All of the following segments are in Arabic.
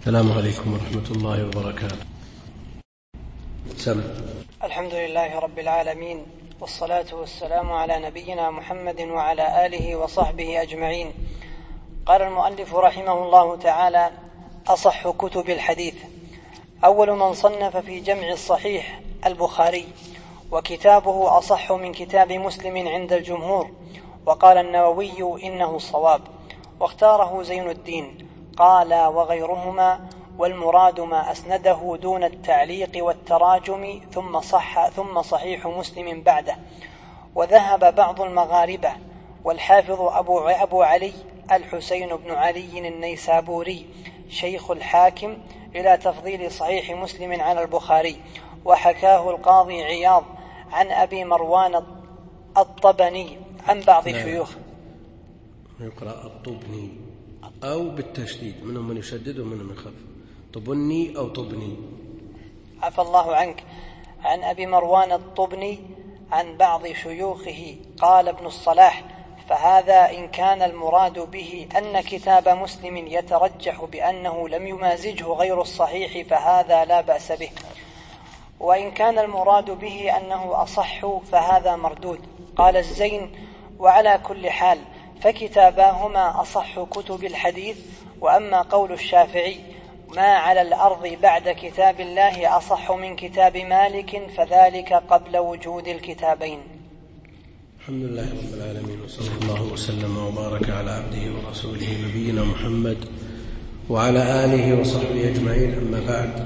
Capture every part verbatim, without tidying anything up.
السلام عليكم ورحمة الله وبركاته. سم. الحمد لله رب العالمين، والصلاة والسلام على نبينا محمد وعلى آله وصحبه أجمعين. قال المؤلف رحمه الله تعالى: أصح كتب الحديث. أول من صنف في جمع الصحيح البخاري، وكتابه أصح من كتاب مسلم عند الجمهور. وقال النووي إنه الصواب، واختاره زين الدين. قال وغيرهما: والمراد ما أسنده دون التعليق والتراجم ثم صح ثم صحيح مسلم بعده. وذهب بعض المغاربة والحافظ أبو, أبو علي الحسين بن علي النيسابوري شيخ الحاكم إلى تفضيل صحيح مسلم على البخاري. وحكاه القاضي عياض عن أبي مروان الطبني عن بعض شيوخ. يقرأ الطبني أو بالتشديد، منهم من يشدد ومنهم من يخفف، طبني أو طبني. عفى الله عنك. عن أبي مروان الطبني عن بعض شيوخه. قال ابن الصلاح: فهذا إن كان المراد به أن كتاب مسلم يترجح بأنه لم يمازجه غير الصحيح فهذا لا بأس به، وإن كان المراد به أنه أصح فهذا مردود. قال الزين: وعلى كل حال فكتاباهما أصح كتب الحديث. وأما قول الشافعي: ما على الأرض بعد كتاب الله أصح من كتاب مالك، فذلك قبل وجود الكتابين. الحمد لله رب العالمين، وصلى الله وسلم وبارك على عبده ورسوله نبينا محمد وعلى آله وصحبه أجمعين. أما بعد،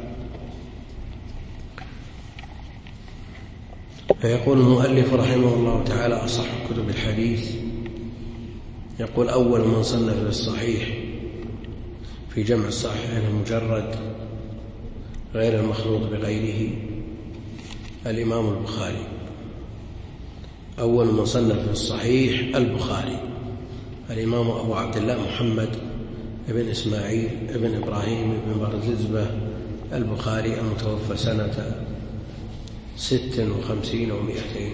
فيقول المؤلف رحمه الله تعالى: أصح كتب الحديث. يقول: أول من صنف في الصحيح في جمع الصحيح المجرد غير المخلوط بغيره الإمام البخاري. أول من صنف في الصحيح البخاري الإمام أبو عبد الله محمد ابن إسماعيل ابن إبراهيم ابن برزبة البخاري، المتوفى سنة ست وخمسين ومئتين.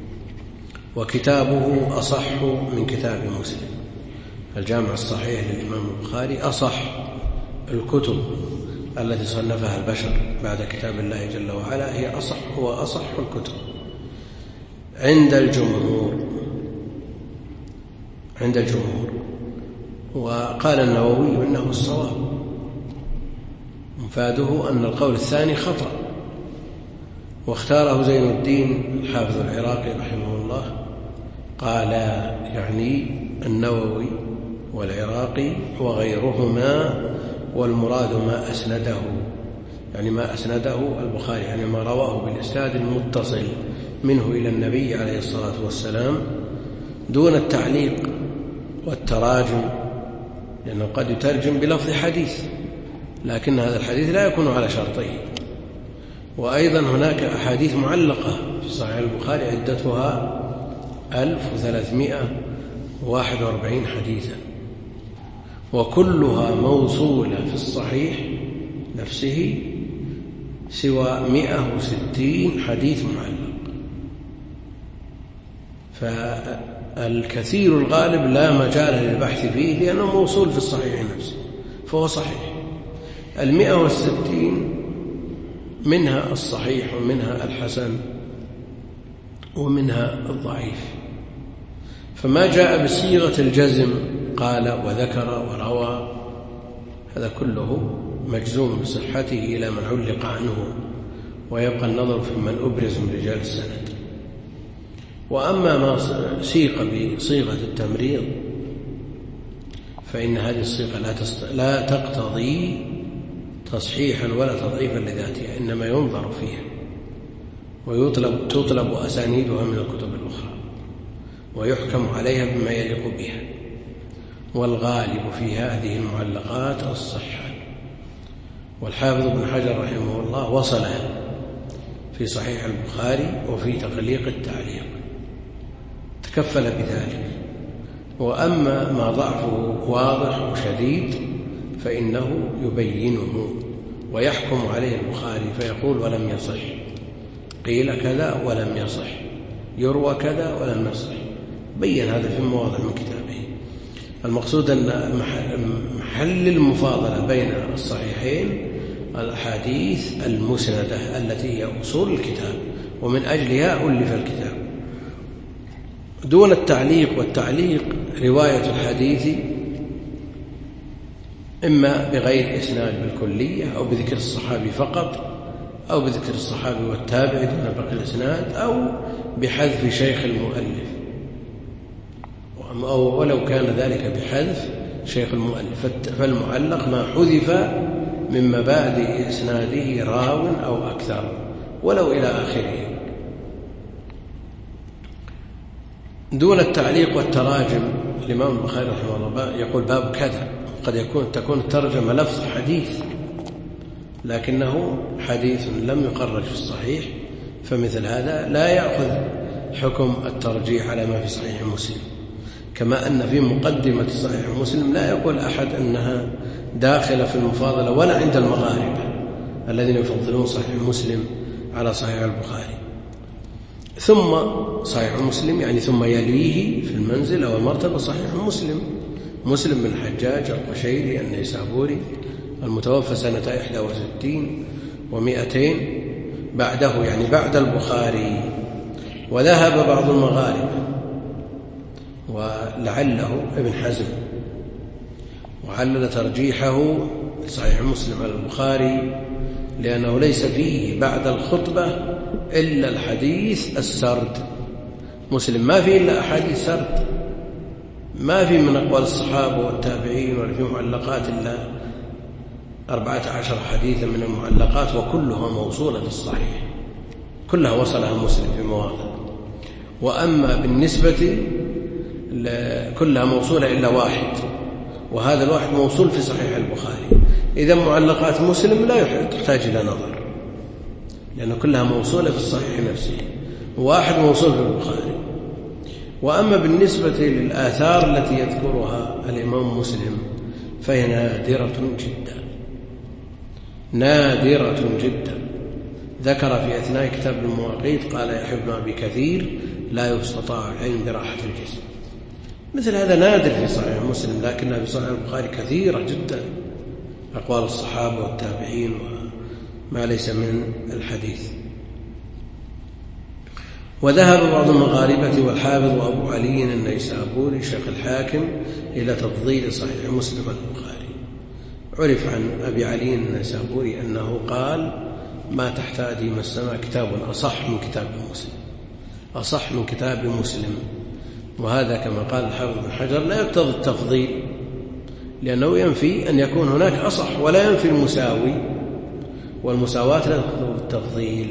وكتابه أصح من كتاب مسلم. الجامع الصحيح للإمام البخاري أصح الكتب التي صنفها البشر بعد كتاب الله جل وعلا، هي أصح هو أصح الكتب عند الجمهور عند الجمهور وقال النووي إنه الصواب، مفاده أن القول الثاني خطأ. واختاره زين الدين الحافظ العراقي رحمه الله. قال يعني النووي والعراقي وغيرهما: والمراد ما أسنده، يعني ما أسنده البخاري، يعني ما رواه بالإسناد المتصل منه إلى النبي عليه الصلاة والسلام دون التعليق والتراجم، لأنه قد يترجم بلفظ حديث لكن هذا الحديث لا يكون على شرطه. وأيضا هناك أحاديث معلقة في صحيح البخاري عدتها ألف وثلاثمائة وواحد وأربعين حديثا، وكلها موصولة في الصحيح نفسه سوى مئة وستين حديث معلق. فالكثير الغالب لا مجال للبحث فيه لأنه موصول في الصحيح نفسه فهو صحيح. المئة والستين منها الصحيح ومنها الحسن ومنها الضعيف. فما جاء بصيغة الجزم قال وذكر وروى هذا كله مجزوم بصحته إلى من علق عنه، ويبقى النظر في من أبرز من رجال السند. وأما ما سيق بصيغة التمريض فإن هذه الصيغة لا, تست... لا تقتضي تصحيحا ولا تضعيفا لذاتها، إنما ينظر فيها ويطلب تطلب أسانيدها من الكتب الأخرى ويحكم عليها بما يليق بها. والغالب في هذه المعلقات الصحة. والحافظ ابن حجر رحمه الله وصلها في صحيح البخاري وفي تقليق التعليق، تكفل بذلك. وأما ما ضعفه واضح وشديد فإنه يبينه ويحكم عليه البخاري فيقول ولم يصح، قيل كذا ولم يصح، يروى كذا ولم يصح، بين هذا في مواضع من كتابه. المقصود أن محل المفاضلة بين الصحيحين الأحاديث المسندة التي هي أصول الكتاب، ومن أجلها ألف الكتاب، دون التعليق. والتعليق رواية الحديث إما بغير إسناد بالكلية، أو بذكر الصحابي فقط، أو بذكر الصحابي والتابع دون باقي الإسناد، أو بحذف شيخ المؤلف، أو ولو كان ذلك بحذف شيخ المؤلف. فالمعلق ما حذف من مبادئ إسناده راو أو أكثر ولو إلى آخره، دون التعليق والتراجم. الإمام البخاري رحمه الله يقول باب كذا، قد يكون تكون الترجمة لفظ حديث لكنه حديث لم يخرج في الصحيح، فمثل هذا لا يأخذ حكم الترجيح على ما في صحيح مسلم. كما أن في مقدمة صحيح مسلم لا يقول أحد أنها داخلة في المفاضلة، ولا عند المغاربة الذين يفضلون صحيح مسلم على صحيح البخاري. ثم صحيح مسلم يعني ثم يليه في المنزل والمرتبة صحيح مسلم، مسلم بن الحجاج القشيري النيسابوري المتوفى سنة إحدى وستين ومائتين بعده، يعني بعد البخاري. وذهب بعض المغاربة ولعله ابن حزم وعلل ترجيحه صحيح مسلم على البخاري لأنه ليس فيه بعد الخطبة إلا الحديث السرد. مسلم ما فيه إلا أحاديث سرد، ما فيه من أقوال الصحابة والتابعين، ولا فيه معلقات إلا أربعة عشر حديثا من المعلقات، وكلها موصولة للصحيح، كلها وصلها مسلم في مواضع. وأما بالنسبة كلها موصولة إلا واحد، وهذا الواحد موصول في صحيح البخاري. إذا معلقات مسلم لا تحتاج إلى نظر، لأن كلها موصولة في الصحيح نفسه، واحد موصول في البخاري. وأما بالنسبة للآثار التي يذكرها الإمام مسلم فهي نادرة جدا، نادرة جدا. ذكر في أثناء كتاب المواقيت قال يحيى بن أبي كثير لا يستطاع العلم براحة الجسم. مثل هذا نادر في صحيح مسلم، لكنها في صحيح البخاري كثيرة جدا، أقوال الصحابة والتابعين وما ليس من الحديث. وذهب بعض المغاربة والحافظ وأبو علي النيسابوري شيخ الحاكم إلى تفضيل صحيح مسلم البخاري. عرف عن أبي علي النيسابوري أنه قال ما تحت أديم السماء كتاب أصح من كتاب مسلم، أصح من كتاب مسلم. وهذا كما قال الحافظ بن حجر لا يقتضي التفضيل، لأنه ينفي أن يكون هناك أصح، ولا ينفي المساوي، والمساواة لا تقتضي التفضيل.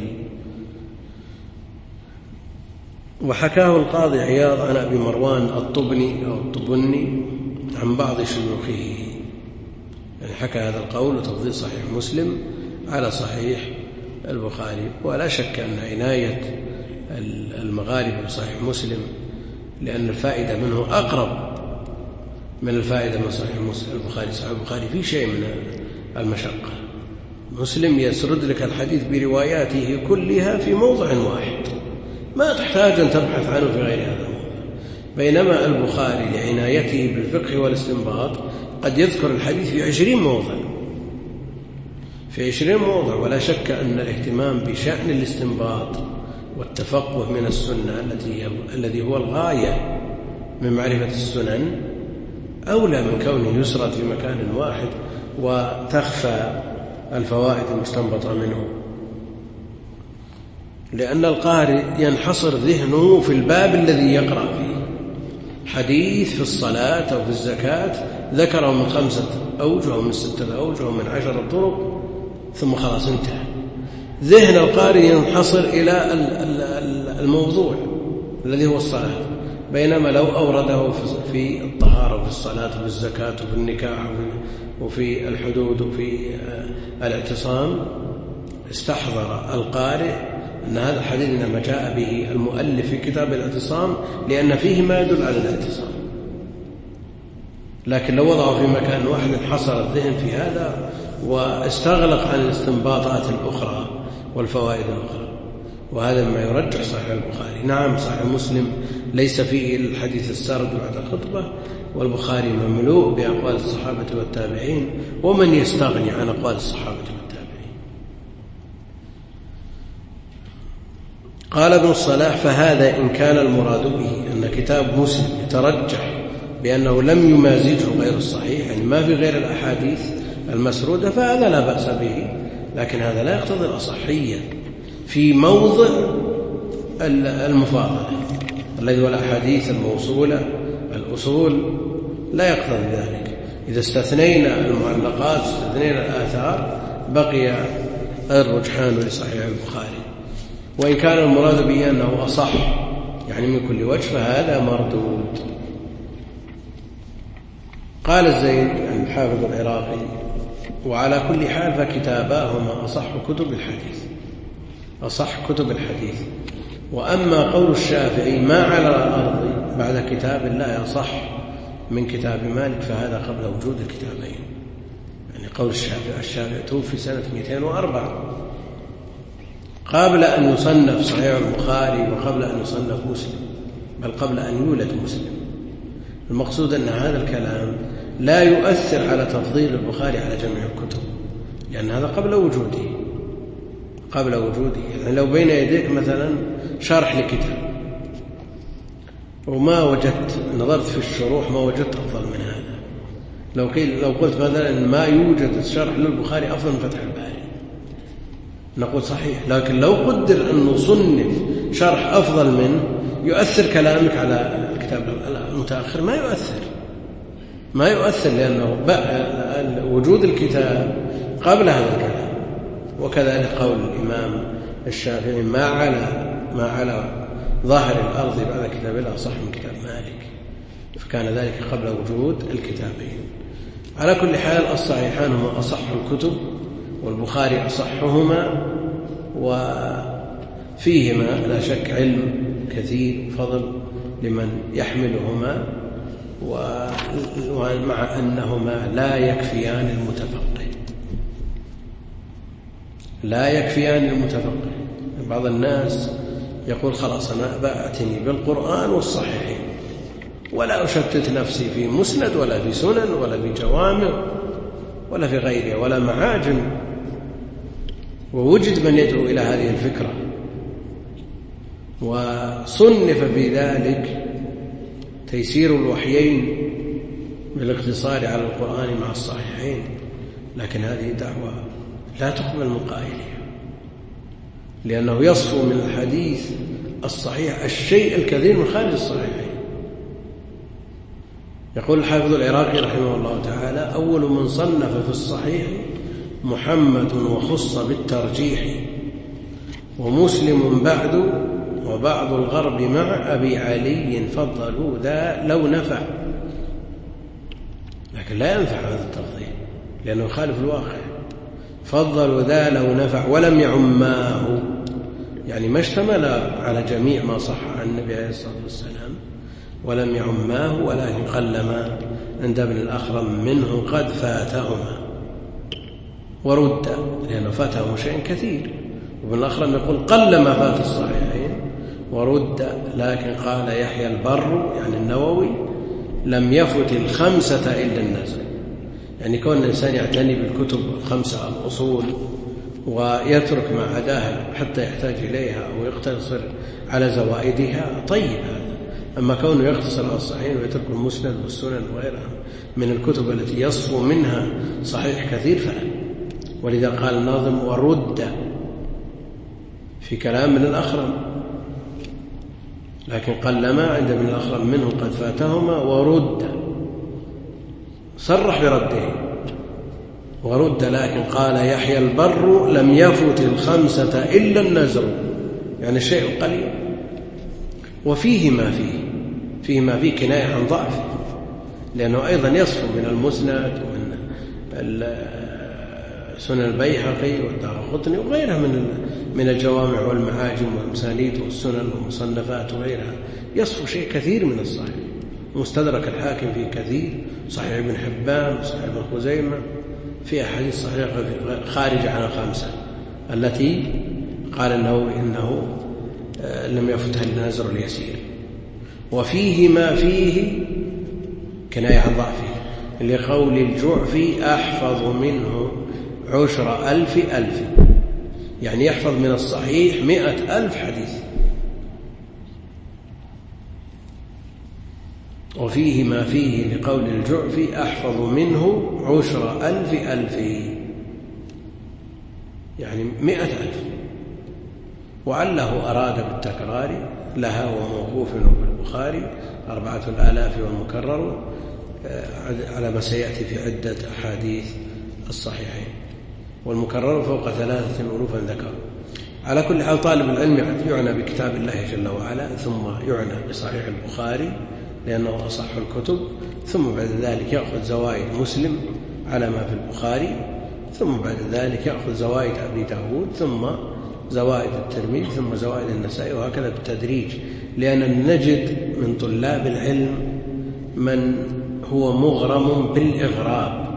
وحكاه القاضي عياض عن أبي مروان الطبني أو الطبني عن بعض شيوخه، يعني حكى هذا القول وتفضيل صحيح مسلم على صحيح البخاري. ولا شك أن عناية المغاربة بصحيح مسلم لأن الفائدة منه أقرب من الفائدة من صحيح مسلم البخاري. صحيح البخاري فيه شيء من المشقة، مسلم يسرد لك الحديث برواياته كلها في موضع واحد، ما تحتاج أن تبحث عنه في غير هذا الموضع. بينما البخاري لعنايته بالفقه والاستنباط قد يذكر الحديث في عشرين موضع، في عشرين موضع. ولا شك أن الاهتمام بشأن الاستنباط والتفقه من السنة التي هي الذي هو الغاية من معرفة السنن أولى من كونه يسرد في مكان واحد وتخفى الفوائد المستنبطة منه. لأن القارئ ينحصر ذهنه في الباب الذي يقرأ فيه. حديث في الصلاة أو في الزكاة ذكره من خمسة أوجه أو من ستة أوجه أو من عشرة طرق ثم خلاص انتهى. ذهن القارئ ينحصر إلى الموضوع الذي هو الصلاة، بينما لو أورده في الطهارة وفي الصلاة وفي الزكاة وفي النكاح وفي الحدود وفي الاعتصام استحضر القارئ أن هذا الحديث إنما جاء به المؤلف في كتاب الاعتصام لأن فيه ما يدل على الاعتصام. لكن لو وضعه في مكان واحد انحصر الذهن في هذا واستغلق عن الاستنباطات الأخرى والفوائد الأخرى، وهذا ما يرجح صحيح البخاري. نعم صحيح مسلم ليس فيه الحديث السرد بعد الخطبة، والبخاري مملوء بأقوال الصحابة والتابعين، ومن يستغني عن أقوال الصحابة والتابعين. قال ابن الصلاح: فهذا إن كان المراد به أن كتاب مسلم يترجح بأنه لم يمازجه غير الصحيح، يعني ما في غير الأحاديث المسرودة، فهذا لا بأس به، لكن هذا لا يقتضي الأصحية في موضع المفاضلة الذي هو الأحاديث الموصولة الأصول، لا يقتضي ذلك. إذا استثنينا المعلقات استثنينا الآثار بقي الرجحان لصحيح البخاري. وإن كان المراد به أنه أصح يعني من كل وجه فهذا مردود. قال الزين عن الحافظ العراقي: وعلى كل حال فكتاباهما أصح كتب الحديث، أصح كتب الحديث. وأما قول الشافعي ما على الأرض بعد كتاب الله أصح من كتاب مالك فهذا قبل وجود الكتابين. يعني قول الشافعي، الشافعي توفي سنة مئتين وأربعة، قبل أن يصنف صحيح البخاري وقبل أن يصنف مسلم، بل قبل أن يولد مسلم. المقصود أن هذا الكلام لا يؤثر على تفضيل البخاري على جميع الكتب، لأن هذا قبل وجوده قبل وجوده يعني لو بين يديك مثلا شرح لكتاب وما وجدت، نظرت في الشروح ما وجدت أفضل من هذا، لو قيل لو قلت مثلا ما يوجد شرح للبخاري أفضل من فتح الباري، نقول صحيح، لكن لو قدر أن نصنف شرح أفضل منه يؤثر كلامك على الكتاب المتأخر؟ ما يؤثر ما يؤثر لأنه وجود الكتاب قبل هذا الكلام. وكذلك قول الإمام الشافعي ما على ما على ظاهر الأرض بعد كتاب الله أصح من كتاب مالك، فكان ذلك قبل وجود الكتابين. على كل حال الصحيحان هما أصح الكتب، والبخاري أصحهما، وفيهما لا شك علم كثير فضل لمن يحملهما، ومع أنهما لا يكفيان المتفقه لا يكفيان المتفقه. بعض الناس يقول خلاص أنا بأعتني بالقرآن والصحيحين ولا أشتت نفسي في مسند ولا في سنن ولا في جوامع ولا في غيرها ولا معاجم. ووجد من يدعو إلى هذه الفكرة، وصنف في ذلك تيسير الوحيين بالاقتصار على القرآن مع الصحيحين، لكن هذه دعوة لا تقبل من قائلها، لأنه يصفو من الحديث الصحيح الشيء الكثير من خارج الصحيحين. يقول الحافظ العراقي رحمه الله تعالى: أول من صنف في الصحيح محمد وخص بالترجيح، ومسلم بعد، وبعض الغرب مع أبي علي فضلوا ذا لو نفع. لكن لا ينفع هذا التفضيل لأنه يخالف الواقع. فضلوا ذا لو نفع ولم يعماه، يعني ما اشتمل على جميع ما صح عن النبي عليه الصلاة والسلام، ولم يعماه، ولكن قلما عند ابن الأخرم منه قد فاتهما ورد، لأنه فاتهم شيء كثير. وابن الأخرم يقول قلما فات الصحيحين ورد، لكن قال يحيى البر يعني النووي لم يفت الخمسة إلا النزل. يعني كون الإنسان يعتني بالكتب الخمسة الأصول ويترك ما عداها حتى يحتاج إليها أو يقتصر على زوائدها طيب هذا. أما كونه يقتصر على الصحيح ويترك المسند والسنن وغيرها من الكتب التي يصفو منها صحيح كثير فلا. ولذا قال الناظم ورد في كلام من الأخرم، لكن قلما عند ابن الأخرم منه قد فاتهما ورد، صرح برده ورد، لكن قال يحيى البر لم يفت الخمسة إلا النزر، يعني الشيء القليل. وفيه ما فيه فيه ما فيه كناية عن ضعفه، لأنه أيضا يصف من المسند ومن سنن البيهقي والدارقطني وغيرها من من الجوامع والمعاجم والمسانيد والسنن والمصنفات وغيرها، يصف شيء كثير من الصحيح. مستدرك الحاكم فيه كثير، صحيح ابن حبان وصحيح ابن خزيمة في أحاديث صحيحة خارجة عن الخمسة التي قال النووي إنه لم يفتها النازر اليسير. وفيه ما فيه كناية عن ضعفه، لقول الجعفي أحفظ منه عشر ألف ألف، يعني يحفظ من الصحيح مئة ألف حديث. وفيه ما فيه لقول الجعفي أحفظ منه عشر ألف ألف، يعني مئة ألف. وعله أراد بالتكرار لها وموقوف بالبخاري أربعة الآلاف والمكرر على ما سيأتي في عدة أحاديث الصحيحين، والمكرر فوق ثلاثة ألوفا ذكر. على كل حال طالب العلم يعنى بكتاب الله جل وعلا، ثم يعنى بصحيح البخاري لأنه أصح الكتب، ثم بعد ذلك يأخذ زوائد مسلم على ما في البخاري، ثم بعد ذلك يأخذ زوائد أبي داود، ثم زوائد الترمذي، ثم زوائد النسائي، وهكذا بالتدريج. لأن نجد من طلاب العلم من هو مغرم بالإغراب،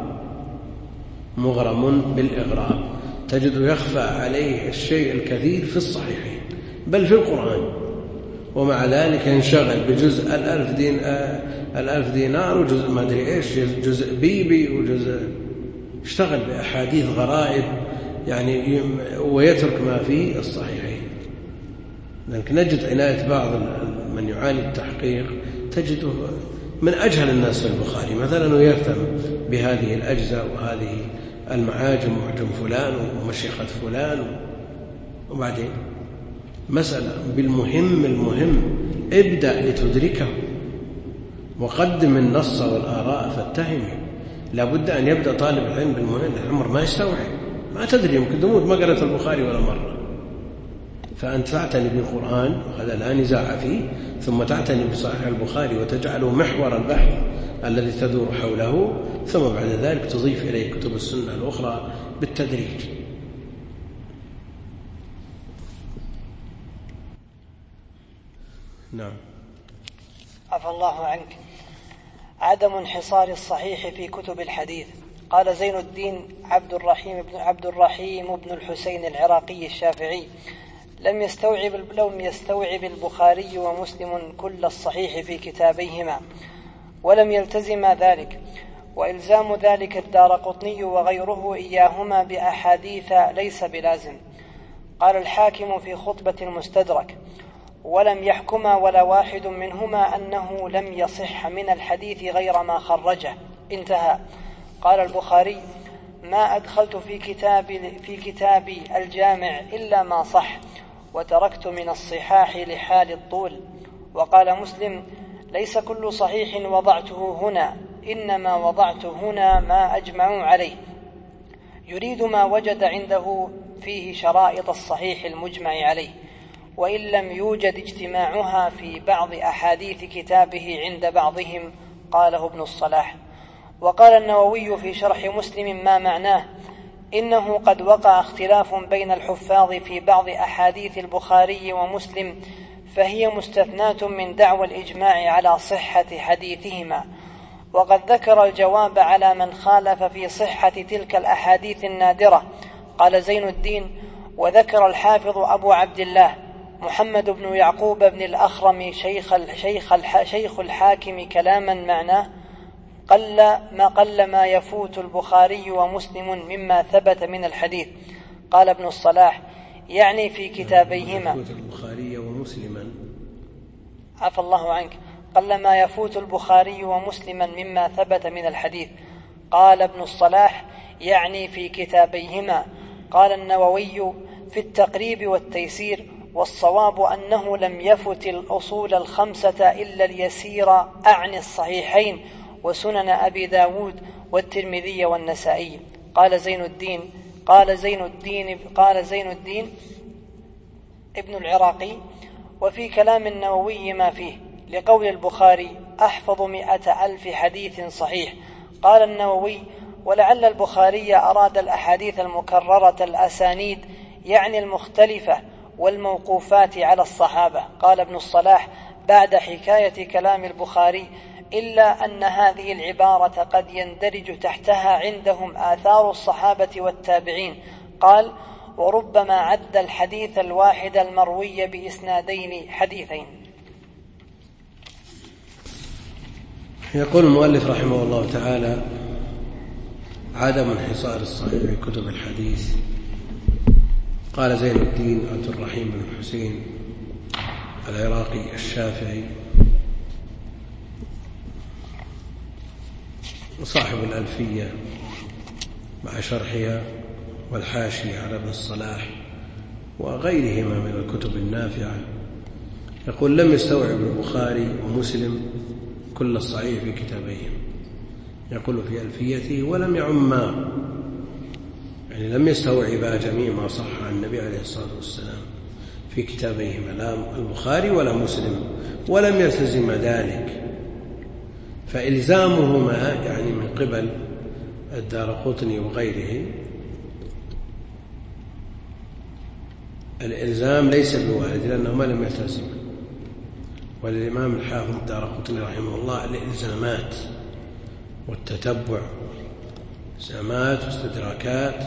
مغرم بالإغراب، تجد يخفى عليه الشيء الكثير في الصحيحين بل في القرآن، ومع ذلك ينشغل بجزء الألف, دين الألف دينار وجزء ما أدري إيش، جزء بيبي وجزء، اشتغل بأحاديث غرائب يعني، ويترك ما في الصحيحين. لكن نجد عناية بعض من يعاني التحقيق تجده من أجهل الناس في البخاري مثلا، ويهتم بهذه الأجزاء وهذه المعاجم، معجم فلان ومشيخة فلان، وبعدين مسألة بالمهم المهم ابدأ لتدركه، وقدم النص والآراء فاتهمه. لابد أن يبدأ طالب العلم بالمهم، العمر ما يستوعب، ما تدري يمكن تموت ما قرأت البخاري ولا مرة. فأنت تعتني بالقرآن وهذا لا نزاع فيه، ثم تعتني بصحيح البخاري وتجعله محور البحث الذي تدور حوله، ثم بعد ذلك تضيف إليه كتب السنة الأخرى بالتدريج. نعم. عفى الله عنك. عدم انحصار الصحيح في كتب الحديث. قال زين الدين عبد الرحيم بن عبد الرحيم بن الحسين العراقي الشافعي: لم يستوعب لم يستوعب البخاري ومسلم كل الصحيح في كتابيهما، ولم يلتزم ذلك، وإلزام ذلك الدارقطني وغيره إياهما بأحاديث ليس بلازم. قال الحاكم في خطبة المستدرك: ولم يحكما ولا واحد منهما أنه لم يصح من الحديث غير ما خرجه. انتهى. قال البخاري: ما أدخلت في كتاب في كتابي الجامع إلا ما صح، وتركت من الصحاح لحال الطول. وقال مسلم: ليس كل صحيح وضعته هنا، إنما وضعت هنا ما أجمعوا عليه. يريد ما وجد عنده فيه شرائط الصحيح المجمع عليه، وإن لم يوجد اجتماعها في بعض أحاديث كتابه عند بعضهم. قاله ابن الصلاح. وقال النووي في شرح مسلم ما معناه: إنه قد وقع اختلاف بين الحفاظ في بعض أحاديث البخاري ومسلم، فهي مستثناة من دعوى الإجماع على صحة حديثهما. وقد ذكر الجواب على من خالف في صحة تلك الأحاديث النادرة. قال زين الدين: وذكر الحافظ أبو عبد الله محمد بن يعقوب بن الأخرم شيخ, الشيخ, شيخ الحاكم كلاما معناه: قل ما قل ما يفوت البخاري ومسلم مما ثبت من الحديث. قال ابن الصلاح: يعني في كتابيهما. يفوت البخاري ومسلما. عفى الله عنك. قل ما يفوت البخاري ومسلما مما ثبت من الحديث. قال ابن الصلاح: يعني في كتابيهما. قال النووي في التقريب والتيسير: والصواب أنه لم يفت الأصول الخمسة إلا اليسير، أعني الصحيحين وسنن أبي داود والترمذي والنسائي. قال زين الدين قال زين الدين قال زين الدين ابن العراقي: وفي كلام النووي ما فيه، لقول البخاري: أحفظ مئة ألف حديث صحيح. قال النووي: ولعل البخاري أراد الأحاديث المكررة الأسانيد، يعني المختلفة والموقوفات على الصحابة. قال ابن الصلاح بعد حكاية كلام البخاري: إلا أن هذه العبارة قد يندرج تحتها عندهم آثار الصحابة والتابعين. قال: وربما عد الحديث الواحد المروي بإسنادين حديثين. يقول المؤلف رحمه الله تعالى: عدم انحصار الصحيح في كتب الحديث. قال زين الدين عبد الرحيم بن الحسين العراقي الشافعي صاحب الألفية مع شرحها والحاشية على ابن الصلاح وغيرهما من الكتب النافعة، يقول: لم يستوعب البخاري ومسلم كل الصحيح في كتابيهم. يقول في ألفيته: ولم يعما، يعني لم يستوعبا جميع ما صح عن النبي عليه الصلاة والسلام في كتابيهما، لا البخاري ولا مسلم، ولم يلتزم ذلك، فإلزامهما يعني من قبل الدارقطني وغيره الإلزام ليس بوارد لأنهما لم يلتزما. وللإمام الحافظ الدارقطني رحمه الله الإلزامات والتتبع، إلزامات واستدراكات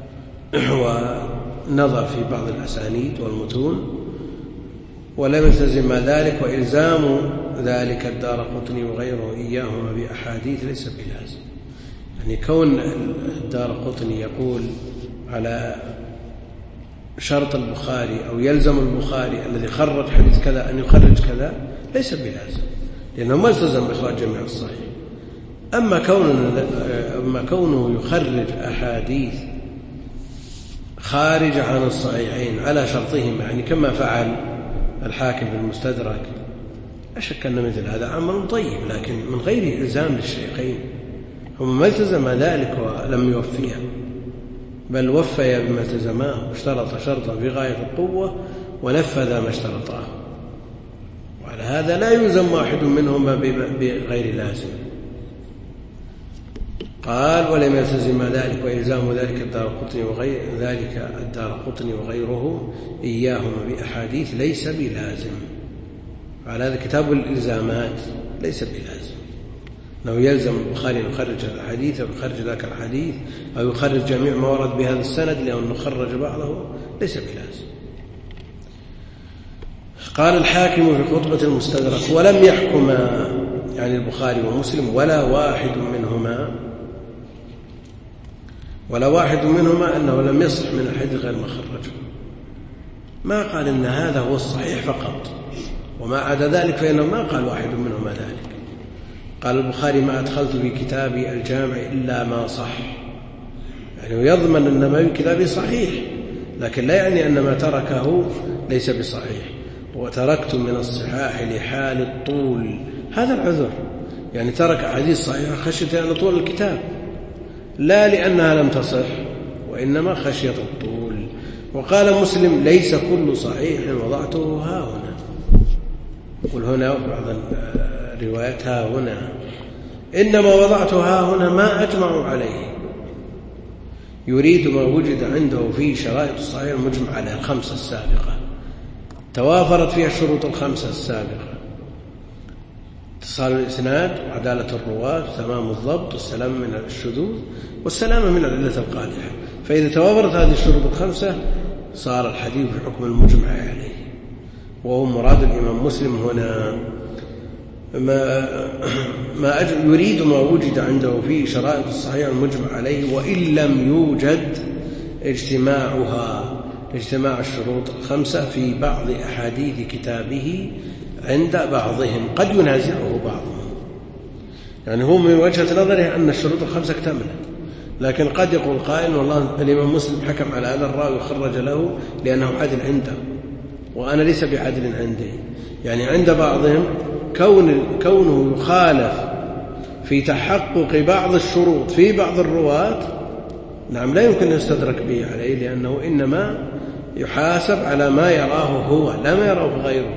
ونظر في بعض الأسانيد والمتون، ولم يلتزم ذلك، وإلزام ذلك الدارقطني وغيره إياهما بأحاديث ليس بلازم. يعني كون الدارقطني يقول على شرط البخاري أو يلزم البخاري الذي خرج حديث كذا أن يخرج كذا ليس بلازم، لأنه ما التزم بإخراج جميع الصحيح. أما كونه, أما كونه يخرج أحاديث خارج عن الصحيحين على شرطهما، يعني كما فعل الحاكم في المستدرك، لا شك أن مثل هذا عمل طيب، لكن من غير إلزام للشيخين. هم ما التزم ذلك ولم يوفيها، بل وفي بما التزماه واشترط شرطا في غاية القوة ونفذ ما اشترطاه، وعلى هذا لا يلزم واحد منهما بغير لازم. قال: ولم يلتزم ذلك، وإلزام ذلك الدارقطني وغير ذلك الدارقطني وغيره إياهما بأحاديث ليس بلازم. على هذا كتاب الإلزامات ليس بلازم، أنه يلزم البخاري أن يخرج الحديث أو يخرج ذاك الحديث أو يخرج جميع ما ورد بهذا السند لأنه خرج بعضه، ليس بلازم. قال الحاكم في خطبة المستدرك: ولم يحكما، يعني البخاري ومسلم، ولا واحد منهما ولا واحد منهما أنه لم يصح من الحديث غير ما خرجه. ما قال إن هذا هو الصحيح فقط، وما عدا ذلك فإنه ما قال واحد منهما ذلك. قال البخاري: ما أدخلت في كتابي الجامع إلا ما صح، يعني يضمن أن ما في كتابي صحيح، لكن لا يعني أن ما تركه ليس بصحيح. وتركت من الصحاح لحال الطول، هذا العذر، يعني ترك أحاديث صحيحة خشية أن طول الكتاب، لا لأنها لم تصح، وإنما خشية الطول. وقال مسلم: ليس كل صحيح وضعته ها هنا. يقول هنا بعض الروايات ها هنا، إنما وضعته ها هنا ما أجمع عليه، يريد ما وجد عنده في شرائط الصحيح المجمع عليها الخمسة السابقة، توافرت فيها الشروط الخمسة السابقة: اتصال الإسناد، وعدالة الرواة، تمام الضبط، والسلام من الشذوذ، والسلامة من العلة القادحة. فإذا توافرت هذه الشروط الخمسة صار الحديث بحكم المجمع عليه. وهو مراد الإمام مسلم هنا ما, ما أجل يريد ما وجد عنده في شرائط الصحيح المجمع عليه، وإن لم يوجد اجتماعها اجتماع الشروط الخمسة في بعض أحاديث كتابه عند بعضهم، قد ينازعه بعضهم. يعني هو من وجهة نظره أن الشروط الخمسة اكتملت، لكن قد يقول قائل: والله الإمام مسلم حكم على هذا الراوي وخرج له لأنه عدل عنده، وأنا ليس بعدل عندي. يعني عند بعضهم كون كونه يخالف في تحقق بعض الشروط في بعض الرواة، نعم، لا يمكن أن يستدرك به عليه، لأنه إنما يحاسب على ما يراه هو لا ما يراه غيره.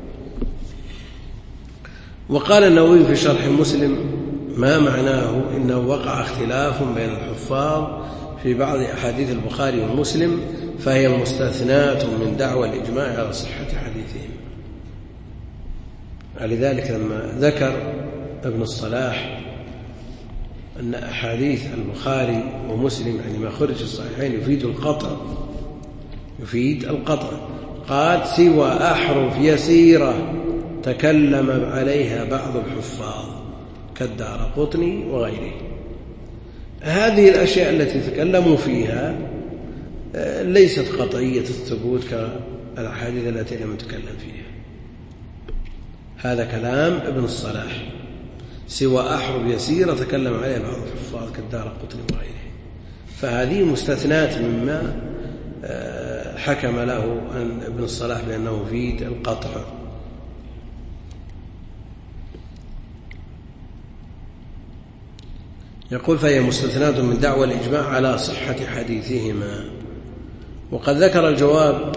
وقال النووي في شرح مسلم: ما معناه إنه وقع اختلاف بين الحفاظ في بعض أحاديث البخاري ومسلم، فهي مستثناة من دعوى الإجماع على صحة حديثهم. لذلك لما ذكر ابن الصلاح أن أحاديث البخاري ومسلم يعني ما خرج الصحيحين يفيد القطع يفيد القطع قال: سوى أحرف يسيرة تكلم عليها بعض الحفاظ كالدارقطني وغيره. هذه الأشياء التي تكلموا فيها ليست قطعية الثبوت كالأحاديث التي لم نتكلم فيها. هذا كلام ابن الصلاح، سوى أحرف يسيرة تكلم عليها بعض الحفاظ كالدارقطني وغيره، فهذه مستثنات مما حكم له ابن الصلاح بأنه فيه القطع. يقول: فهي مستثنات من دعوى الإجماع على صحة حديثهما. وقد ذكر الجواب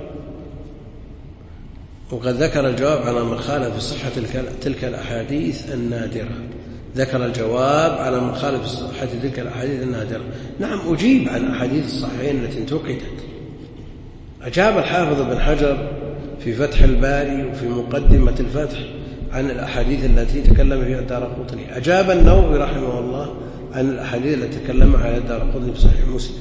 وقد ذكر الجواب على من خالف صحة تلك الأحاديث النادرة. ذكر الجواب على من خالف صحة تلك الأحاديث النادرة. نعم، أجيب عن أحاديث الصحيحين التي انتقدت. أجاب الحافظ بن حجر في فتح الباري وفي مقدمة الفتح عن الأحاديث التي تكلم فيها الدارقطني. أجاب النووي رحمه الله عن الأحاديث التي تكلم عليها الدارقطني في صحيح مسلم.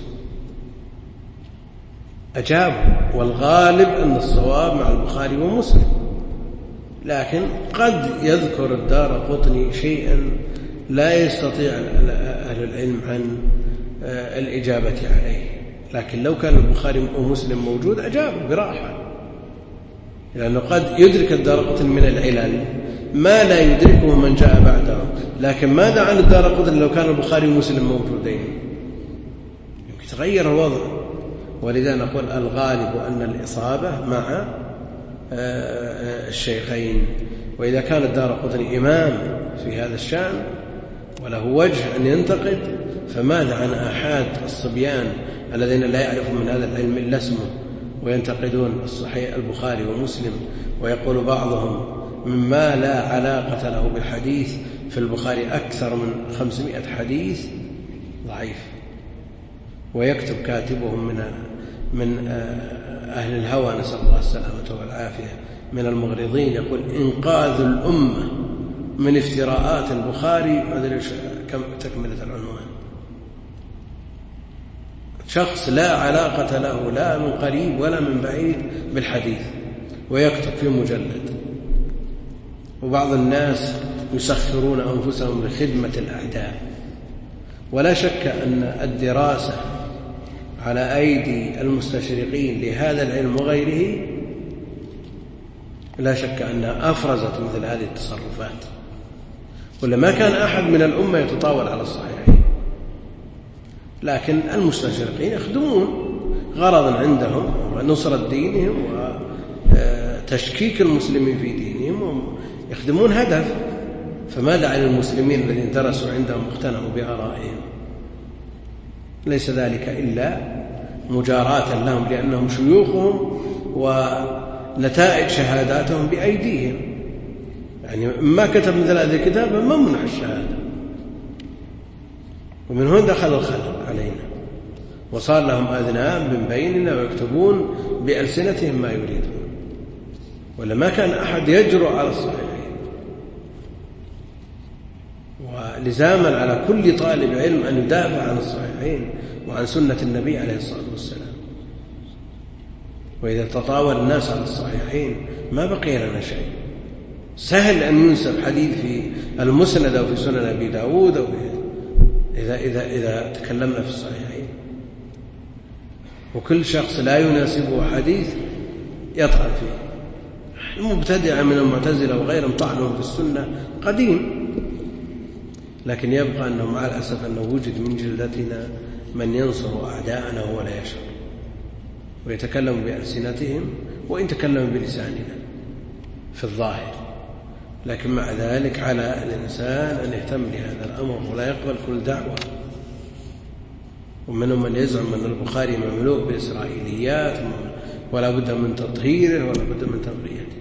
أجاب، والغالب أن الصواب مع البخاري ومسلم، لكن قد يذكر الدارقطني شيئا لا يستطيع أهل العلم عن الإجابة عليه، لكن لو كان البخاري ومسلم موجود أجاب براحة، لأنه قد يدرك الدارقطني من العلل ما لا يدركه من جاء بعده. لكن ماذا عن الدارقطني لو كان البخاري ومسلم موجودين؟ يمكن تغير الوضع. ولذا نقول الغالب أن الإصابة مع الشيخين. وإذا كان الدارقطني إمام في هذا الشأن وله وجه أن ينتقد، فماذا عن آحاد الصبيان الذين لا يعرفون من هذا العلم إلا اسمه وينتقدون الصحيح البخاري ومسلم، ويقول بعضهم مما لا علاقة له بالحديث في البخاري أكثر من خمسمائة حديث ضعيف، ويكتب كاتبهم من من أهل الهوى نسأل الله السلامة والعافية من المغرضين، يقول: إنقاذ الأمة من افتراءات البخاري. كم تكملة العنوان؟ شخص لا علاقة له لا من قريب ولا من بعيد بالحديث، ويكتب في مجلد. وبعض الناس يسخرون أنفسهم لخدمة الأعداء. ولا شك أن الدراسة على أيدي المستشرقين لهذا العلم وغيره لا شك أنها أفرزت مثل هذه التصرفات، ولا ما كان أحد من الأمة يتطاول على الصحيحين. لكن المستشرقين يخدمون غرضا عندهم ونصرة دينهم وتشكيك المسلمين في دينهم، يخدمون هدف. فماذا عن المسلمين الذين درسوا عندهم واقتنعوا بآرائهم؟ ليس ذلك إلا مجاراة لهم لأنهم شيوخهم ونتائج شهاداتهم بأيديهم. يعني ما كتب مثل هذه الكتاب ما منح الشهادة، ومن هنا دخل الخلل علينا، وصار لهم أذناب من بيننا ويكتبون بألسنتهم ما يريدون. ولا ما كان أحد يجرؤ على الصحيحين. ولزاما على كل طالب علم أن يدافع عن الصحيحين وعن سنة النبي عليه الصلاة والسلام. وإذا تطاول الناس على الصحيحين ما بقي لنا شيء. سهل أن ينسب حديث في المسند أو في سنن أبي داود أو إذا, إذا, إذا تكلمنا في الصحيحين، وكل شخص لا يناسبه حديث يطعن فيه. المبتدع من المعتزلة وغيرهم طعنهم في السنة قديم، لكن يبقى أنه مع الأسف أنه وجد من جلدتنا من ينصر أعداءنا ولا يشعر، ويتكلم بألسنتهم وإن تكلم بلساننا في الظاهر. لكن مع ذلك على الإنسان أن يهتم بهذا الأمر ولا يقبل كل دعوة. ومنهم من يزعم أن البخاري مملوء بإسرائيليات ولا بد من تطهيره ولا بد من تنقيته.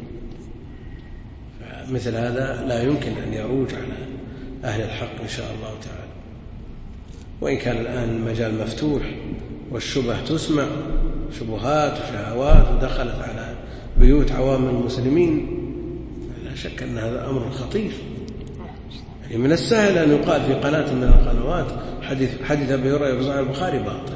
مثل هذا لا يمكن أن يروج على أهل الحق إن شاء الله تعالى. وإن كان الآن المجال مفتوح والشبه تسمع، شبهات وشهوات ودخلت على بيوت عوام المسلمين، لا شك أن هذا أمر خطير. يعني من السهل أن يقال في قناة من القنوات حديث, حديث أبي هريرة في صحيح البخاري باطل،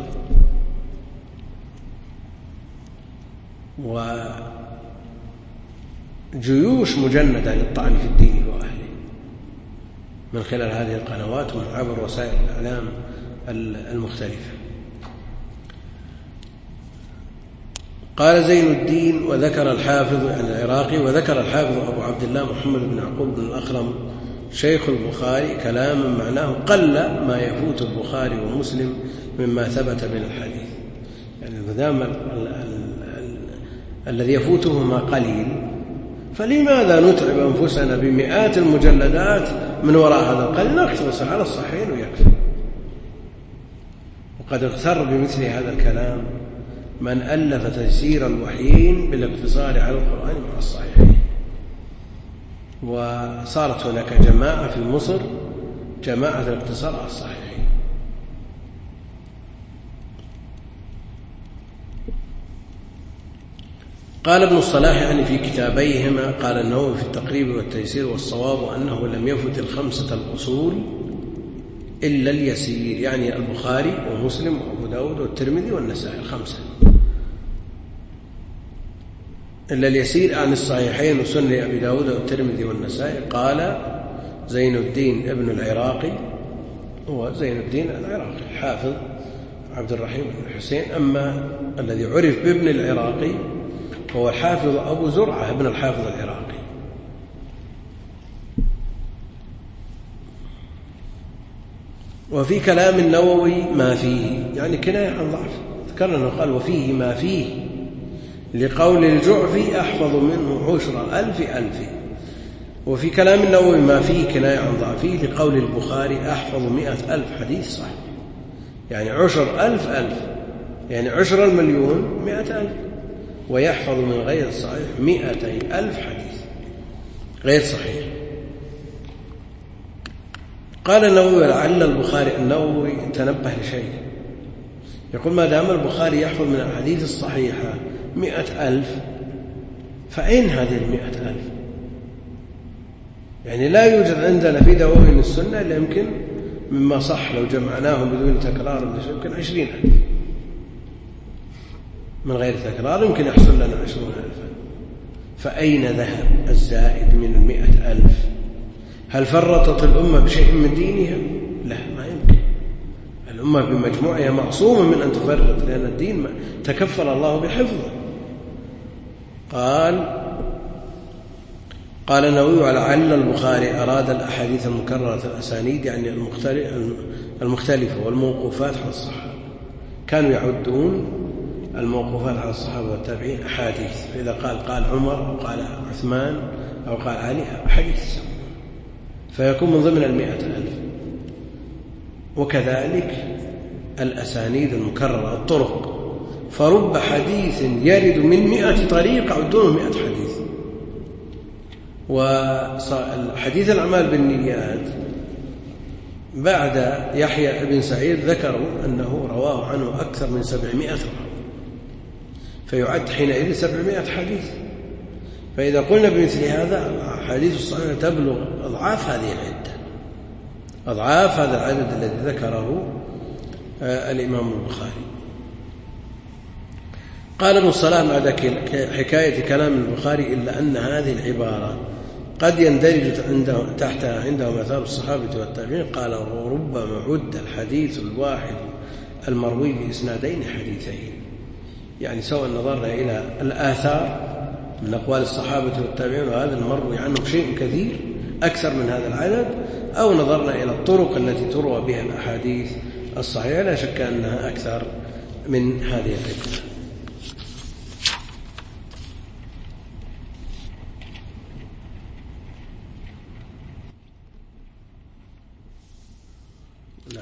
وجيوش مجندة للطعن في الدين وأهله. من خلال هذه القنوات ومن عبر وسائل الإعلام المختلفة. قال زين الدين وذكر الحافظ العراقي وذكر الحافظ أبو عبد الله محمد بن يعقوب بن الأخرم شيخ البخاري كلاما معناه قل ما يفوت البخاري ومسلم مما ثبت من الحديث. يعني ما الذي يفوتهما قليل، فلماذا نتعب أنفسنا بمئات المجلدات من وراء هذا القليل؟ نقتصر على الصحيحين ويكفي. وقد اغتر بمثل هذا الكلام من ألف تيسير الوحيين بالاقتصار على القرآن مع الصحيحين. وصارت هناك جماعة في مصر جماعة الاقتصار على الصحيحين. قال ابن الصلاح يعني في كتابيهما، قال النووي في التقريب والتيسير والصواب أنه لم يفت الخمسة الأصول إلا اليسير، يعني البخاري ومسلم وأبو داود والترمذي والنسائي الخمسة، إلا اليسير عن الصحيحين وسنن أبي داود والترمذي والنسائي. قال زين الدين ابن العراقي، هو زين الدين العراقي حافظ عبد الرحيم بن الحسين. أما الذي عرف بابن العراقي هو الحافظ أبو زرعة ابن الحافظ العراقي. وفي كلام النووي ما فيه، يعني كناية عن ضعف. ذكرنا أنه قال وفيه ما فيه لقول الجعفي أحفظ منه عشر ألف ألف. وفي كلام النووي ما فيه كناية عن ضعفه لقول البخاري أحفظ مئة ألف حديث صحيح، يعني عشر ألف ألف، يعني عشر المليون مئة ألف، ويحفظ من غير صحيح مئتي ألف حديث غير صحيح. قال النووي لعل البخاري النووي تنبه لشيء، يقول ما دام البخاري يحفظ من الحديث الصحيحة مئة ألف، فأين هذه المئة ألف؟ يعني لا يوجد عندنا في دواوين السنة إلا يمكن مما صح لو جمعناهم بدون تكرار يمكن عشرين ألف، من غير تكرار يمكن يحصل لنا عشرون ألفا. فأين ذهب الزائد من المئة ألف؟ هل فرطت الأمة بشيء من دينها؟ لا، ما يمكن. الأمة بمجموعها معصومة من أن تفرط، لأن الدين تكفل الله بحفظه. قال قال النووي لعل البخاري أراد الأحاديث المكررة الأسانيد، يعني المختلفة والموقوفات على الصحابة. كانوا يعدون الموقوفات على الصحابة والتابعين أحاديث، فإذا قال قال عمر أو قال عثمان أو قال علي حديث، فيكون من ضمن المئة ألف. وكذلك الأسانيد المكررة الطرق، فرب حديث يرد من مئة طريق عدونه مئة حديث. وحديث الأعمال بالنيات بعد يحيى بن سعيد ذكروا أنه رواه عنه أكثر من سبعمائة رواه، فيعد حينئذ سبعمائة حديث. فإذا قلنا بمثل هذا الحديث الصحيح تبلغ أضعاف هذه العدة، أضعاف هذا العدد الذي ذكره الإمام البخاري. قال ابن الصلاح بعد حكاية كلام البخاري إلا أن هذه العبارة قد يندرج عنده تحتها عنده مثال الصحابة والتابعين. قال وربما عد الحديث الواحد المروي بإسنادين حديثين، يعني سواء نظرنا إلى الآثار من أقوال الصحابة والتابعين وهذا المروي عنهم شيء كثير أكثر من هذا العدد، أو نظرنا إلى الطرق التي تروى بها الأحاديث الصحيحة، لا شك أنها أكثر من هذه العدة. نعم.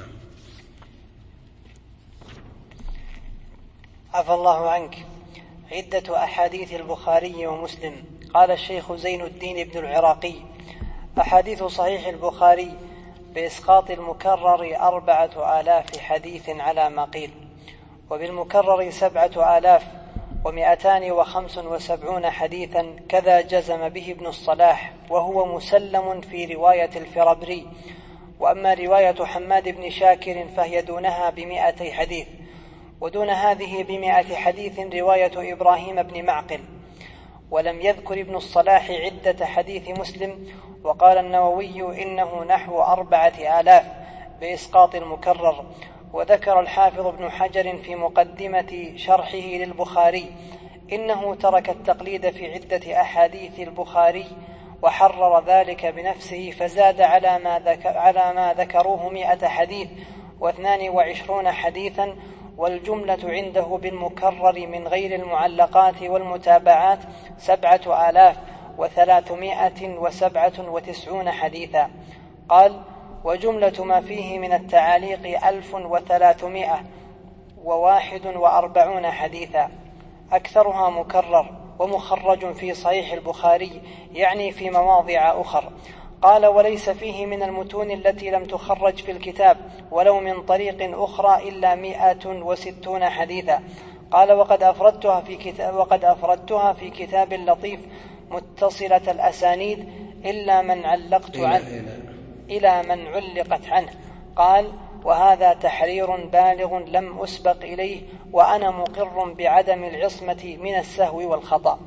عفى الله عنك. عدة أحاديث البخاري ومسلم. قال الشيخ زين الدين بن العراقي: أحاديث صحيح البخاري بإسقاط المكرر أربعة آلاف حديث على ما قيل، وبالمكرر سبعة آلاف ومئتان وخمس وسبعون حديثا، كذا جزم به ابن الصلاح، وهو مسلم في رواية الفربري. وأما رواية حماد بن شاكر فهي دونها بمئتي حديث، ودون هذه بمئة حديث رواية إبراهيم بن معقل. ولم يذكر ابن الصلاح عدة حديث مسلم. وقال النووي إنه نحو أربعة آلاف بإسقاط المكرر. وذكر الحافظ ابن حجر في مقدمة شرحه للبخاري إنه ترك التقليد في عدة أحاديث البخاري وحرر ذلك بنفسه، فزاد على ما, ذك على ما ذكروه مئة حديث واثنان وعشرون حديثا، والجملة عنده بالمكرر من غير المعلقات والمتابعات سبعة آلاف وثلاثمائة وسبعة وتسعون حديثا. قال: وجملة ما فيه من التعاليق ألف وثلاثمائة وواحد وأربعون حديثا، أكثرها مكرر ومخرج في صحيح البخاري، يعني في مواضع أخر. قال: وليس فيه من المتون التي لم تخرج في الكتاب ولو من طريق أخرى إلا مئة وستون حديثا. قال: وقد أفردتها في كتاب, وقد أفردتها في كتاب لطيف متصلة الأسانيد إلا من علقت عنه إلى من علقت عنه. قال: وهذا تحرير بالغ لم أسبق إليه، وأنا مقر بعدم العصمة من السهو والخطأ.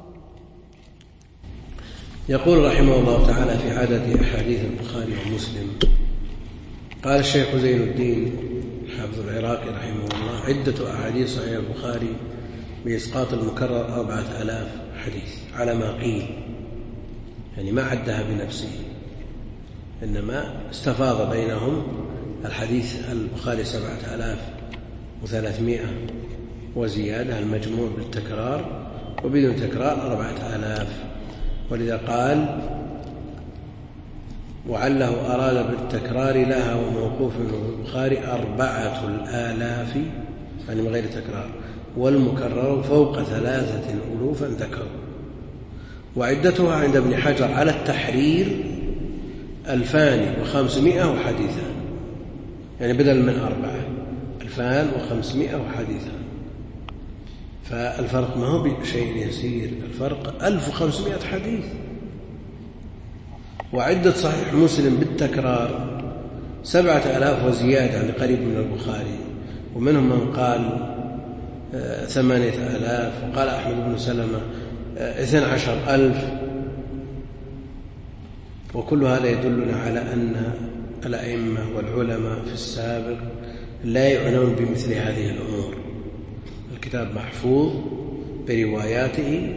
يقول رحمه الله تعالى في عدد أحاديث البخاري ومسلم: قال الشيخ زين الدين الحافظ العراقي رحمه الله: عدة أحاديث صحيح البخاري بإسقاط المكرر أربعة آلاف حديث على ما قيل، يعني ما عدها بنفسه، إنما استفاض بينهم الحديث البخاري سبعة آلاف وثلاثمائة وزيادة المجموع بالتكرار، وبدون تكرار أربعة آلاف. ولذا قال: وعله أراد بالتكرار لها وموقوف من البخاري أربعة الآلاف، يعني من غير تكرار، والمكرر فوق ثلاثة ألوفا ذكروا. وعدتها عند ابن حجر على التحرير ألفان وخمسمائة وحديثان، يعني بدل من أربعة ألفان وخمسمائة وحديثان. فالفرق ما هو بشيء يسير، الفرق ألف وخمسمائة حديث. وعدة صحيح مسلم بالتكرار سبعة آلاف وزيادة، يعني قريب من البخاري، ومنهم من قال ثمانية آلاف، وقال أحمد بن سلمة اثنى عشر ألف. وكل هذا يدلنا على أن الأئمة والعلماء في السابق لا يعنون بمثل هذه الأمور. الكتاب محفوظ برواياته،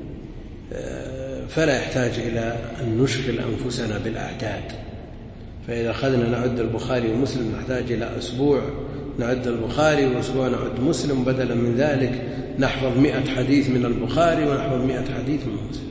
فلا يحتاج إلى أن نشغل أنفسنا بالأعداد. فإذا أخذنا نعد البخاري ومسلم نحتاج إلى أسبوع نعد البخاري وأسبوع نعد مسلم، بدلا من ذلك نحفظ مئة حديث من البخاري ونحفظ مئة حديث من مسلم.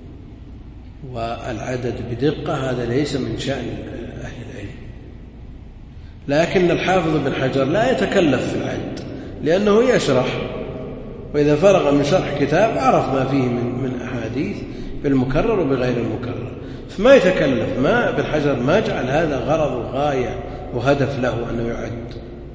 والعدد بدقة هذا ليس من شأن أهل العلم. لكن الحافظ بن حجر لا يتكلف في العد، لأنه يشرح، وإذا فرغ من شرح كتاب عرف ما فيه من, من أحاديث بالمكرر وبغير المكرر، فما يتكلف. ما ابن حجر ما جعل هذا غرض وغاية وهدف له أنه يعد.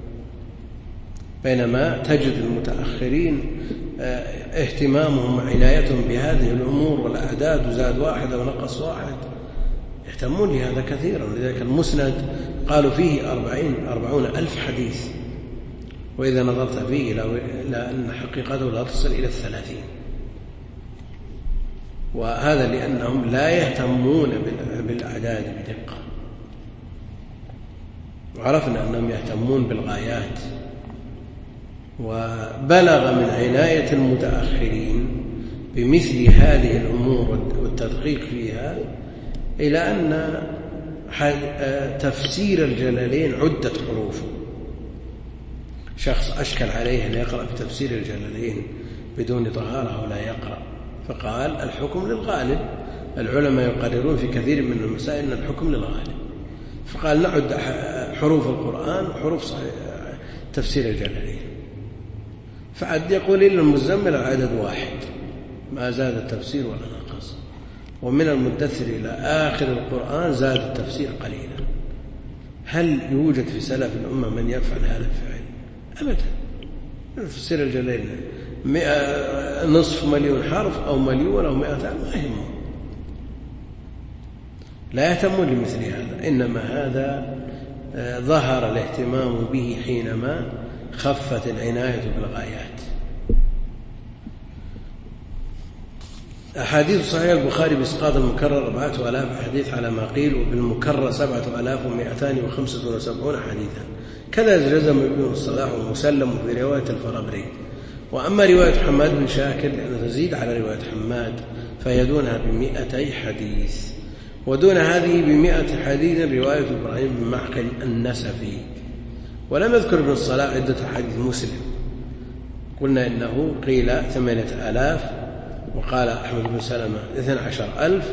بينما تجد المتأخرين اهتمامهم وعنايتهم بهذه الأمور والأعداد، وزاد واحد ونقص واحد، يهتمون لهذا كثيرا. لذلك المسند قالوا فيه أربعين أربعون ألف حديث، وإذا نظرت فيه إلى أن حقيقته لا تصل إلى الثلاثين. وهذا لأنهم لا يهتمون بالأعداد بدقة، وعرفنا أنهم يهتمون بالغايات. وبلغ من عناية المتأخرين بمثل هذه الأمور والتدقيق فيها إلى أن تفسير الجلالين عدة حروف. شخص أشكل عليه أن يقرأ في تفسير الجلالين بدون طهارة ولا يقرأ، فقال: الحكم للغالب. العلماء يقررون في كثير من المسائل أن الحكم للغالب، فقال: نعد حروف القرآن وحروف تفسير الجلالين. فعد يقول: إلا المزمل العدد واحد، ما زاد التفسير ولا نقص. ومن المدثر إلى آخر القرآن زاد التفسير قليلا. هل يوجد في سلف الأمة من يفعل هذا الفعل؟ أبدا. تفسير الجلالين نصف مليون حرف أو مليون أو مئتان ما يهمهم، لا يهتمون لمثل هذا. إنما هذا ظهر الاهتمام به حينما خفت العناية بالغايات. أحاديث صحيح البخاري بإسقاط المكرر أربعة آلاف حديث على ما قيل، وبالمكرر سبعة آلاف ومائتان وخمسة وسبعون حديثا. كذا جزم ابن الصلاح ومسلم في رواية الفرابري. وأما رواية حماد بن شاكر لأنها تزيد على رواية حماد فهي دونها بمئتي حديث، ودون هذه بمئة حديث رواية إبراهيم بن معقل النسفي. ولم يذكر ابن الصلاح عدة حديث مسلم، قلنا إنه قيل ثمانية آلاف، وقال أحمد بن سلمة اثنى عشر ألف.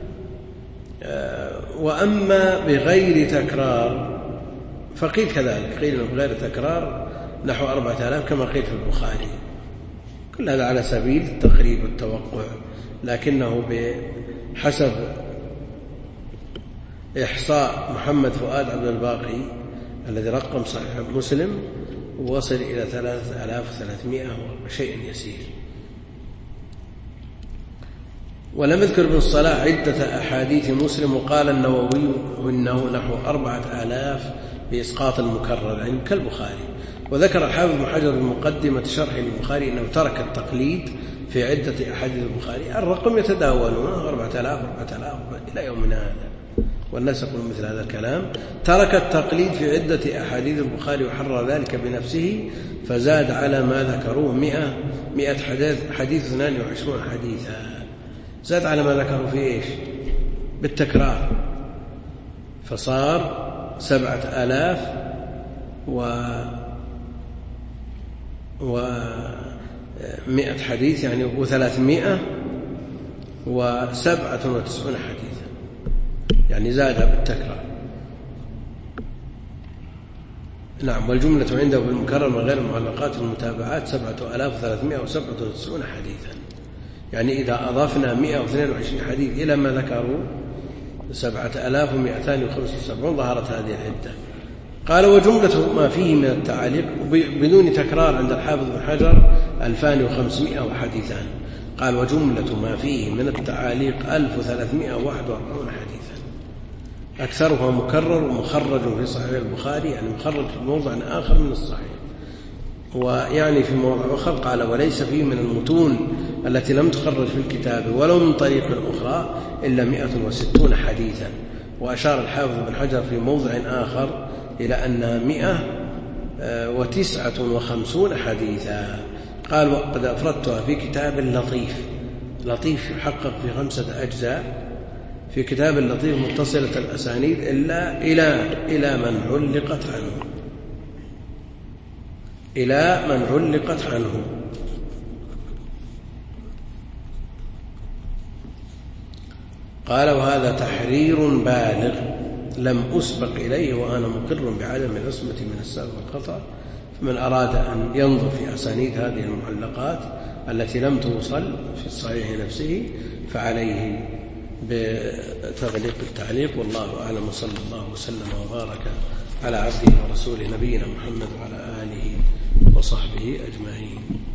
وأما بغير تكرار فقيل كذلك، قيل بغير تكرار نحو أربعة آلاف كما قيل في البخاري. كل هذا على سبيل التقريب والتوقع، لكنه بحسب إحصاء محمد فؤاد عبد الباقي الذي رقم صحيح مسلم وصل إلى ثلاثة آلاف وثلاثمائة وشيء يسير. ولم يذكر ابن الصلاح عدة أحاديث مسلم، وقال النووي إنه نحو أربعة آلاف بإسقاط المكرر يعني كالبخاري. وذكر الحافظ بن حجر بمقدمة شرح البخاري أنه ترك التقليد في عدة أحاديث البخاري. الرقم يتداولون أربعة آلاف أربعة آلاف إلى يومنا هذا، والناس يقولون مثل هذا الكلام. ترك التقليد في عدة أحاديث البخاري وحرر ذلك بنفسه، فزاد على ما ذكروه مئة مئة حديث حديث اثنان وعشرون حديثا، زاد على ما ذكروا في إيش بالتكرار، فصار سبعة آلاف و ومئة حديث يعني وثلاثمائة وسبعة وتسعون حديثا، يعني زاد بالتكرار. نعم. والجملة عنده بالمكرر من غير المعلقات والمتابعات سبعة آلاف وثلاثمائة وسبعة وتسعون حديثا، يعني إذا أضفنا مئة واثنين وعشرين حديث إلى ما ذكروا سبعة آلاف ومئتان وخمسة وسبعون ظهرت هذه العدة. قال وجملة ما فيه من التعاليق بدون تكرار عند الحافظ بن حجر ألفان وخمسمائة حديثان. قال وجملة ما فيه من التعاليق ألف وثلاثمائة وواحد وأربعون حديثا، أكثرها مكرر ومخرج في صحيح البخاري، يعني مخرج في موضع آخر من الصحيح. ويعني في موضع آخر قال وليس فيه من المتون التي لم تخرج في الكتاب ولو من طريق أخرى إلا مئة وستون حديثا. وأشار الحافظ بن حجر في موضع آخر إلى أنها مئة وتسعة وخمسون حديثا. قال وقد أفردتها في كتاب لطيف، لطيف يحقق في خمسة أجزاء، في كتاب اللطيف متصلة الأسانيد إلا إلى إلى من علقت عنه، إلى من علقت عنه. قال وهذا تحرير بالغ لم أسبق إليه وأنا مقر بعدم العصمة من السهو والخطأ. فمن أراد أن ينظر في أسانيد هذه المعلقات التي لم توصل في الصحيح نفسه فعليه بتغليق التعليق. والله أعلم، صلى الله وسلم وبارك على عبده ورسوله نبينا محمد وعلى آله وصحبه أجمعين.